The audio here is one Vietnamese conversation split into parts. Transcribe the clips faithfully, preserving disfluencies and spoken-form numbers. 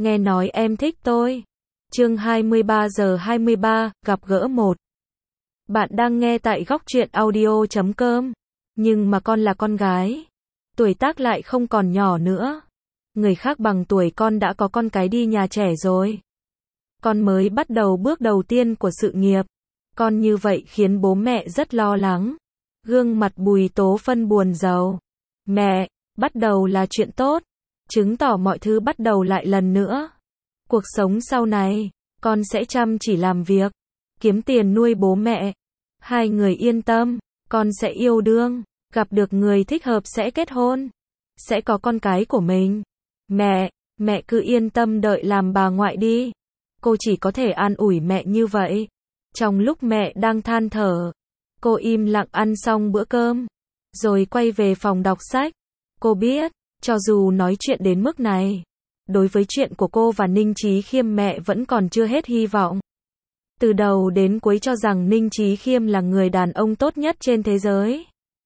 nghe nói em thích tôi. Chương hai mươi ba giờ hai mươi ba, gặp gỡ một. Bạn đang nghe tại góc truyện audio chấm com. Nhưng mà con là con gái. Tuổi tác lại không còn nhỏ nữa. Người khác bằng tuổi con đã có con cái đi nhà trẻ rồi. Con mới bắt đầu bước đầu tiên của sự nghiệp. Con như vậy khiến bố mẹ rất lo lắng. Gương mặt Bùi Tố Phân buồn rầu. Mẹ, bắt đầu là chuyện tốt. Chứng tỏ mọi thứ bắt đầu lại lần nữa. Cuộc sống sau này, con sẽ chăm chỉ làm việc, kiếm tiền nuôi bố mẹ. Hai người yên tâm, con sẽ yêu đương, gặp được người thích hợp sẽ kết hôn, sẽ có con cái của mình. Mẹ, mẹ cứ yên tâm đợi làm bà ngoại đi. Cô chỉ có thể an ủi mẹ như vậy. Trong lúc mẹ đang than thở, cô im lặng ăn xong bữa cơm, rồi quay về phòng đọc sách. Cô biết, cho dù nói chuyện đến mức này, đối với chuyện của cô và Ninh Chí Khiêm mẹ vẫn còn chưa hết hy vọng. Từ đầu đến cuối cho rằng Ninh Chí Khiêm là người đàn ông tốt nhất trên thế giới.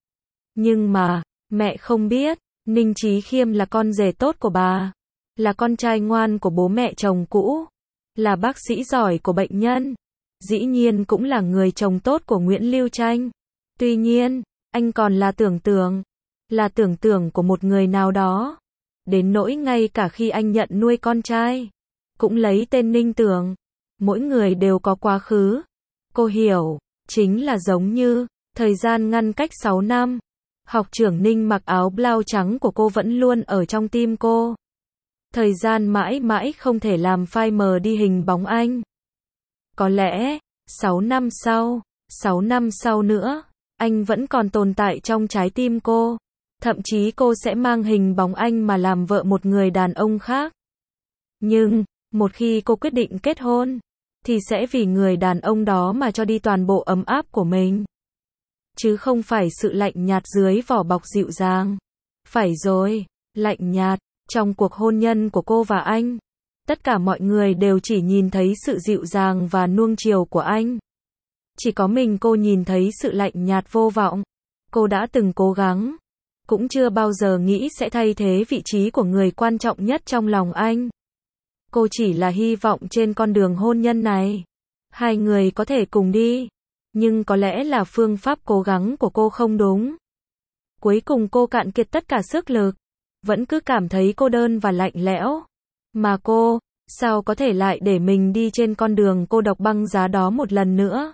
Nhưng mà, mẹ không biết, Ninh Chí Khiêm là con rể tốt của bà, là con trai ngoan của bố mẹ chồng cũ, là bác sĩ giỏi của bệnh nhân, dĩ nhiên cũng là người chồng tốt của Nguyễn Lưu Tranh. Tuy nhiên, anh còn là tưởng tượng, là tưởng tượng của một người nào đó. Đến nỗi ngay cả khi anh nhận nuôi con trai, cũng lấy tên Ninh Tưởng. Mỗi người đều có quá khứ. Cô hiểu, chính là giống như, thời gian ngăn cách sáu năm. Học trưởng Ninh mặc áo blau trắng của cô vẫn luôn ở trong tim cô. Thời gian mãi mãi không thể làm phai mờ đi hình bóng anh. Có lẽ, sáu năm sau, sáu năm sau nữa, anh vẫn còn tồn tại trong trái tim cô. Thậm chí cô sẽ mang hình bóng anh mà làm vợ một người đàn ông khác. Nhưng, một khi cô quyết định kết hôn, thì sẽ vì người đàn ông đó mà cho đi toàn bộ ấm áp của mình. Chứ không phải sự lạnh nhạt dưới vỏ bọc dịu dàng. Phải rồi, lạnh nhạt, trong cuộc hôn nhân của cô và anh. Tất cả mọi người đều chỉ nhìn thấy sự dịu dàng và nuông chiều của anh. Chỉ có mình cô nhìn thấy sự lạnh nhạt vô vọng. Cô đã từng cố gắng, cũng chưa bao giờ nghĩ sẽ thay thế vị trí của người quan trọng nhất trong lòng anh. Cô chỉ là hy vọng trên con đường hôn nhân này, hai người có thể cùng đi. Nhưng có lẽ là phương pháp cố gắng của cô không đúng. Cuối cùng cô cạn kiệt tất cả sức lực, vẫn cứ cảm thấy cô đơn và lạnh lẽo. Mà cô, sao có thể lại để mình đi trên con đường cô độc băng giá đó một lần nữa?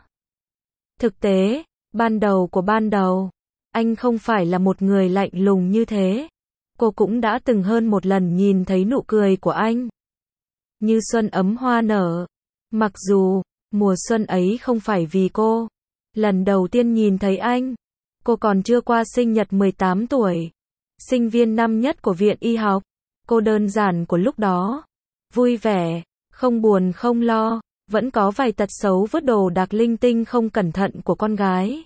Thực tế, ban đầu của ban đầu, anh không phải là một người lạnh lùng như thế. Cô cũng đã từng hơn một lần nhìn thấy nụ cười của anh. Như xuân ấm hoa nở. Mặc dù, mùa xuân ấy không phải vì cô. Lần đầu tiên nhìn thấy anh, cô còn chưa qua sinh nhật mười tám tuổi. Sinh viên năm nhất của viện y học. Cô đơn giản của lúc đó. Vui vẻ, không buồn không lo, vẫn có vài tật xấu vứt đồ đạc linh tinh không cẩn thận của con gái.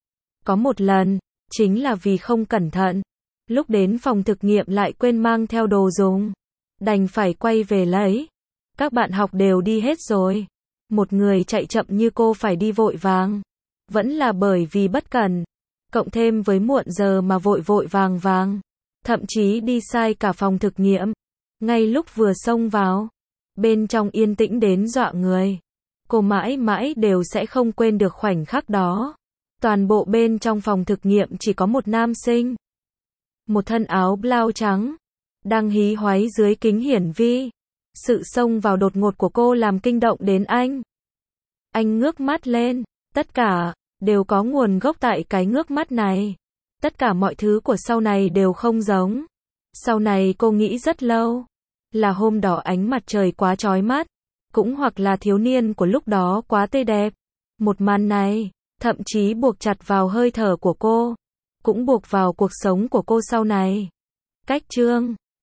Có một lần, chính là vì không cẩn thận. Lúc đến phòng thực nghiệm lại quên mang theo đồ dùng. Đành phải quay về lấy. Các bạn học đều đi hết rồi. Một người chạy chậm như cô phải đi vội vàng. Vẫn là bởi vì bất cẩn. Cộng thêm với muộn giờ mà vội vội vàng vàng. Thậm chí đi sai cả phòng thực nghiệm. Ngay lúc vừa xông vào, bên trong yên tĩnh đến dọa người. Cô mãi mãi đều sẽ không quên được khoảnh khắc đó. Toàn bộ bên trong phòng thực nghiệm chỉ có một nam sinh. Một thân áo blau trắng. Đang hí hoáy dưới kính hiển vi. Sự xông vào đột ngột của cô làm kinh động đến anh. Anh ngước mắt lên. Tất cả, đều có nguồn gốc tại cái ngước mắt này. Tất cả mọi thứ của sau này đều không giống. Sau này cô nghĩ rất lâu. Là hôm đó ánh mặt trời quá chói mắt. Cũng hoặc là thiếu niên của lúc đó quá tươi đẹp. Một màn này, thậm chí buộc chặt vào hơi thở của cô. Cũng buộc vào cuộc sống của cô sau này. Cách chương